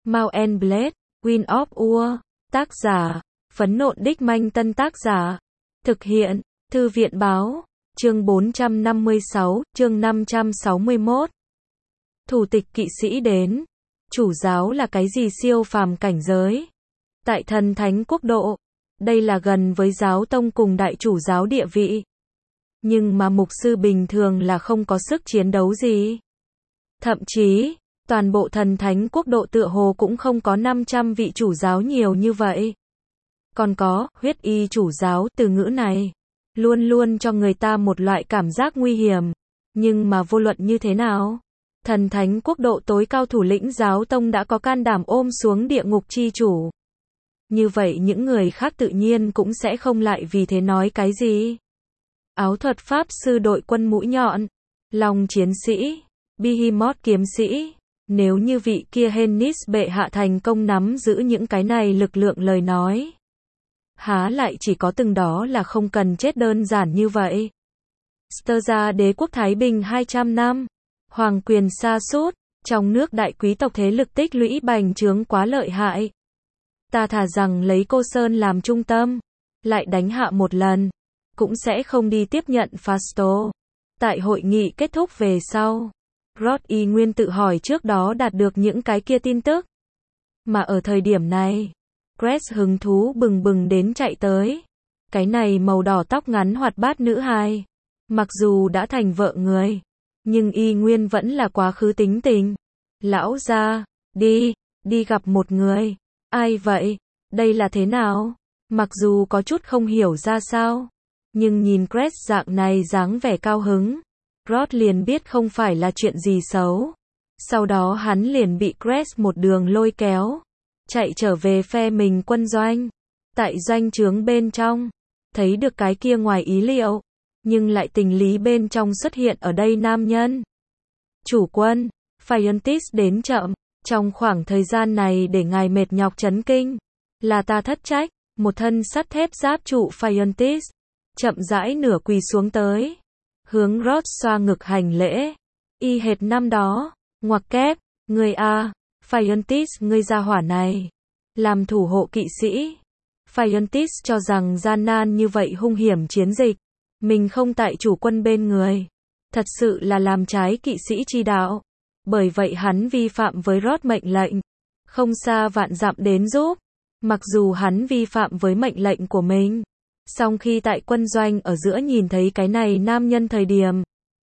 Mount and Blade, Wind of War, tác giả, Phấn Nộn Đích Manh Tân tác giả, thực hiện, Thư viện báo, chương 456, chương 561. Thủ tịch kỵ sĩ đến, chủ giáo là cái gì siêu phàm cảnh giới? Tại Thần Thánh Quốc độ, đây là gần với giáo tông cùng đại chủ giáo địa vị. Nhưng mà mục sư bình thường là không có sức chiến đấu gì. Thậm chí, toàn bộ Thần Thánh Quốc độ tựa hồ cũng không có 500 vị chủ giáo nhiều như vậy. Còn có, huyết y chủ giáo, từ ngữ này luôn luôn cho người ta một loại cảm giác nguy hiểm. Nhưng mà vô luận như thế nào, Thần Thánh Quốc độ tối cao thủ lĩnh giáo tông đã có can đảm ôm xuống địa ngục chi chủ. Như vậy những người khác tự nhiên cũng sẽ không lại vì thế nói cái gì. Áo thuật pháp sư đội quân mũi nhọn, lòng chiến sĩ, Behemoth kiếm sĩ. Nếu như vị kia Hennis bệ hạ thành công nắm giữ những cái này lực lượng lời nói, há lại chỉ có từng đó là không cần chết đơn giản như vậy. Sterza đế quốc Thái Bình 200 năm, hoàng quyền sa sút, trong nước đại quý tộc thế lực tích lũy bành trướng quá lợi hại. Ta thà rằng lấy Cô Sơn làm trung tâm, lại đánh hạ một lần, cũng sẽ không đi tiếp nhận Fasto. Tại hội nghị kết thúc về sau, Rod y nguyên tự hỏi trước đó đạt được những cái kia tin tức. Mà ở thời điểm này, Grace hứng thú bừng bừng đến chạy tới. Cái này màu đỏ tóc ngắn hoạt bát nữ hài, mặc dù đã thành vợ người, nhưng y nguyên vẫn là quá khứ tính tình. Lão gia, đi gặp một người. Ai vậy? Đây là thế nào? Mặc dù có chút không hiểu ra sao, nhưng nhìn Grace dạng này dáng vẻ cao hứng, Rod liền biết không phải là chuyện gì xấu. Sau đó hắn liền bị Grace một đường lôi kéo, chạy trở về phe mình quân doanh. Tại doanh trướng bên trong, thấy được cái kia ngoài ý liệu, nhưng lại tình lý bên trong xuất hiện ở đây nam nhân. Chủ quân, Phiontis đến chậm, trong khoảng thời gian này để ngài mệt nhọc chấn kinh, là ta thất trách. Một thân sắt thép giáp trụ Phiontis, chậm rãi nửa quỳ xuống tới, hướng Rod xoa ngực hành lễ. Y hệt năm đó, ngoặc kép, ngươi a, Phiontis ngươi ra hỏa này, làm thủ hộ kỵ sĩ. Phiontis cho rằng gian nan như vậy hung hiểm chiến dịch, mình không tại chủ quân bên người, thật sự là làm trái kỵ sĩ chi đạo. Bởi vậy hắn vi phạm với Rod mệnh lệnh, không xa vạn dặm đến giúp. Mặc dù hắn vi phạm với mệnh lệnh của mình, song khi tại quân doanh ở giữa nhìn thấy cái này nam nhân thời điểm,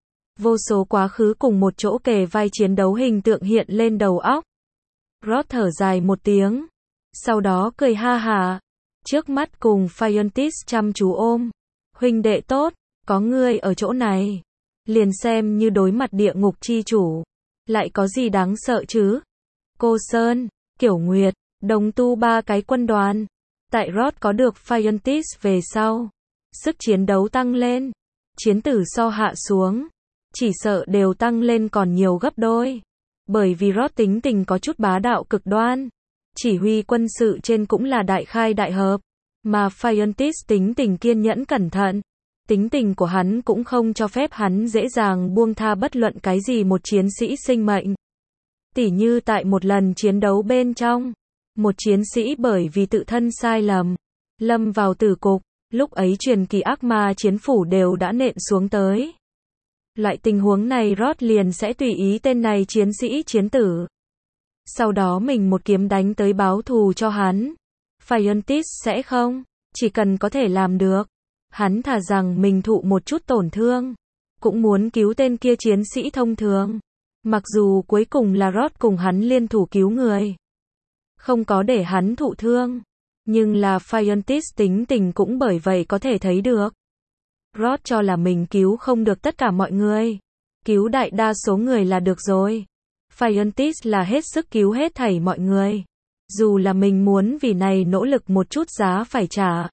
vô số quá khứ cùng một chỗ kề vai chiến đấu hình tượng hiện lên đầu óc. Rod thở dài một tiếng, sau đó cười ha hả, trước mắt cùng Phiontis chăm chú ôm. Huynh đệ tốt, có ngươi ở chỗ này, liền xem như đối mặt địa ngục chi chủ, lại có gì đáng sợ chứ? Cô Sơn, Kiểu Nguyệt, Đồng Tu ba cái quân đoàn. Tại Rod có được Phiontis về sau, sức chiến đấu tăng lên, chiến tử so hạ xuống, chỉ sợ đều tăng lên còn nhiều gấp đôi. Bởi vì Rod tính tình có chút bá đạo cực đoan, chỉ huy quân sự trên cũng là đại khai đại hợp, mà Phiontis tính tình kiên nhẫn cẩn thận. Tính tình của hắn cũng không cho phép hắn dễ dàng buông tha bất luận cái gì một chiến sĩ sinh mệnh. Tỉ như tại một lần chiến đấu bên trong, một chiến sĩ bởi vì tự thân sai lầm, lâm vào tử cục, lúc ấy truyền kỳ ác ma chiến phủ đều đã nện xuống tới. Loại tình huống này Rod liền sẽ tùy ý tên này chiến sĩ chiến tử. Sau đó mình một kiếm đánh tới báo thù cho hắn. Phiontis sẽ không, chỉ cần có thể làm được, hắn thà rằng mình thụ một chút tổn thương, cũng muốn cứu tên kia chiến sĩ thông thường. Mặc dù cuối cùng là Rod cùng hắn liên thủ cứu người, không có để hắn thụ thương, nhưng là Phiontis tính tình cũng bởi vậy có thể thấy được. Rod cho là mình cứu không được tất cả mọi người, cứu đại đa số người là được rồi. Phiontis là hết sức cứu hết thảy mọi người, dù là mình muốn vì này nỗ lực một chút giá phải trả.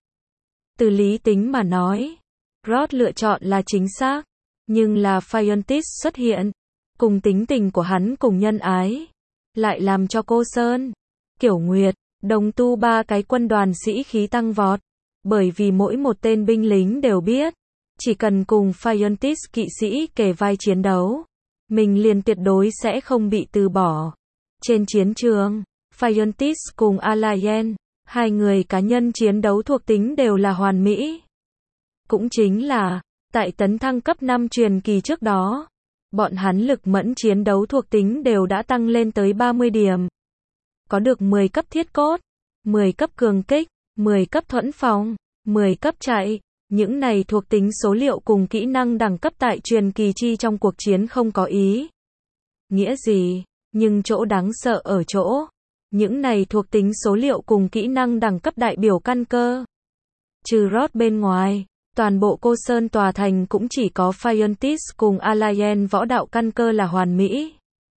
Từ lý tính mà nói, Rod lựa chọn là chính xác, nhưng là Phiontis xuất hiện, cùng tính tình của hắn cùng nhân ái, lại làm cho Cô Sơn, Kiểu Nguyệt, Đồng Tu ba cái quân đoàn sĩ khí tăng vọt. Bởi vì mỗi một tên binh lính đều biết, chỉ cần cùng Phiontis kỵ sĩ kề vai chiến đấu, mình liền tuyệt đối sẽ không bị từ bỏ. Trên chiến trường, Phiontis cùng Alayen, hai người cá nhân chiến đấu thuộc tính đều là hoàn mỹ. Cũng chính là, tại tấn thăng cấp 5 truyền kỳ trước đó, bọn hắn lực mẫn chiến đấu thuộc tính đều đã tăng lên tới 30 điểm. Có được 10 cấp thiết cốt, 10 cấp cường kích, 10 cấp thuẫn phòng, 10 cấp chạy. Những này thuộc tính số liệu cùng kỹ năng đẳng cấp tại truyền kỳ chi trong cuộc chiến không có ý nghĩa gì, nhưng chỗ đáng sợ ở chỗ, những này thuộc tính số liệu cùng kỹ năng đẳng cấp đại biểu căn cơ. Trừ Rod bên ngoài, toàn bộ Cô Sơn tòa thành cũng chỉ có Phiontis cùng Alayen võ đạo căn cơ là hoàn mỹ.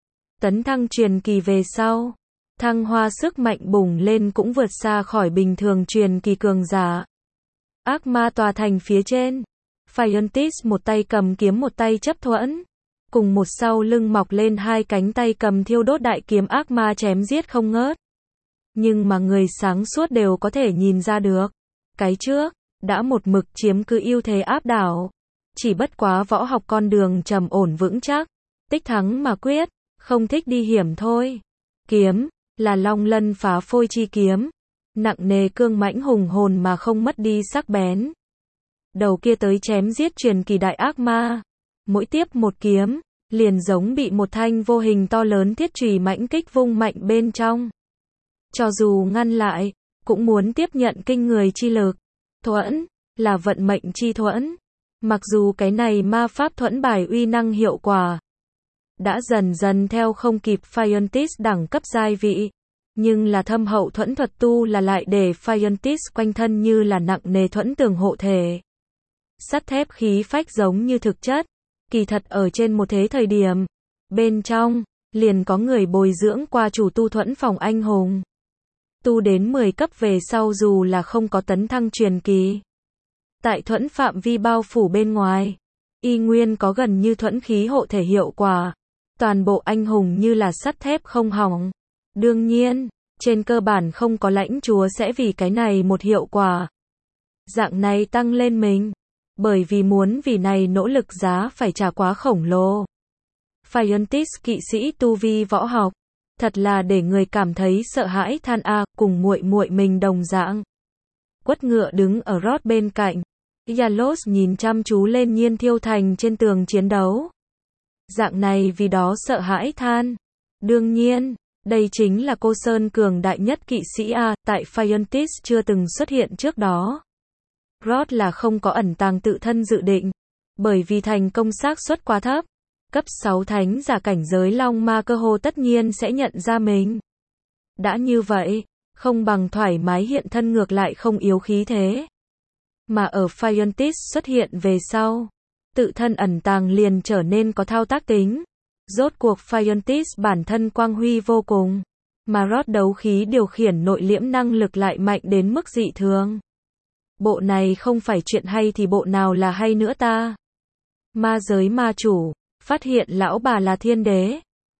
Tấn thăng truyền kỳ về sau, thăng hoa sức mạnh bùng lên cũng vượt xa khỏi bình thường truyền kỳ cường giả. Ác ma tòa thành phía trên, Phiontis một tay cầm kiếm một tay chấp thuẫn, cùng một sau lưng mọc lên hai cánh tay cầm thiêu đốt đại kiếm ác ma chém giết không ngớt. Nhưng mà người sáng suốt đều có thể nhìn ra được, cái trước đã một mực chiếm cứ ưu thế áp đảo, chỉ bất quá võ học con đường trầm ổn vững chắc, tích thắng mà quyết, không thích đi hiểm thôi. Kiếm là Long Lân phá phôi chi kiếm, nặng nề cương mãnh hùng hồn mà không mất đi sắc bén. Đầu kia tới chém giết truyền kỳ đại ác ma, mỗi tiếp một kiếm, liền giống bị một thanh vô hình to lớn thiết chùy mãnh kích vung mạnh bên trong. Cho dù ngăn lại, cũng muốn tiếp nhận kinh người chi lực. Thuẫn là vận mệnh chi thuẫn. Mặc dù cái này ma pháp thuẫn bài uy năng hiệu quả đã dần dần theo không kịp Phiontis đẳng cấp giai vị, nhưng là thâm hậu thuẫn thuật tu là lại để Phiontis quanh thân như là nặng nề thuẫn tường hộ thể. Sắt thép khí phách giống như thực chất, kỳ thật ở trên một thế thời điểm, bên trong, liền có người bồi dưỡng qua chủ tu thuẫn phòng anh hùng. Tu đến 10 cấp về sau dù là không có tấn thăng truyền kỳ. Tại thuẫn phạm vi bao phủ bên ngoài, y nguyên có gần như thuẫn khí hộ thể hiệu quả. Toàn bộ anh hùng như là sắt thép không hỏng. Đương nhiên, trên cơ bản không có lãnh chúa sẽ vì cái này một hiệu quả dạng này tăng lên mình. Bởi vì muốn vì này nỗ lực giá phải trả quá khổng lồ. Phiontis kỵ sĩ tu vi võ học, thật là để người cảm thấy sợ hãi than a, cùng muội muội mình đồng dạng. Quất ngựa đứng ở Rod bên cạnh. Yalos nhìn chăm chú lên Nhiên Thiêu Thành trên tường chiến đấu. Dạng này vì đó sợ hãi than. Đương nhiên, đây chính là Cô Sơn cường đại nhất kỵ sĩ a, tại Phiontis chưa từng xuất hiện trước đó. Rod là không có ẩn tàng tự thân dự định, bởi vì thành công xác suất quá thấp. Cấp 6 thánh giả cảnh giới long ma cơ hồ tất nhiên sẽ nhận ra mình. Đã như vậy, không bằng thoải mái hiện thân ngược lại không yếu khí thế. Mà ở Phiontis xuất hiện về sau, tự thân ẩn tàng liền trở nên có thao tác tính. Rốt cuộc Phiontis bản thân quang huy vô cùng, mà Rod đấu khí điều khiển nội liễm năng lực lại mạnh đến mức dị thường. Bộ này không phải chuyện hay thì bộ nào là hay nữa ta? Ma giới ma chủ, phát hiện lão bà là thiên đế.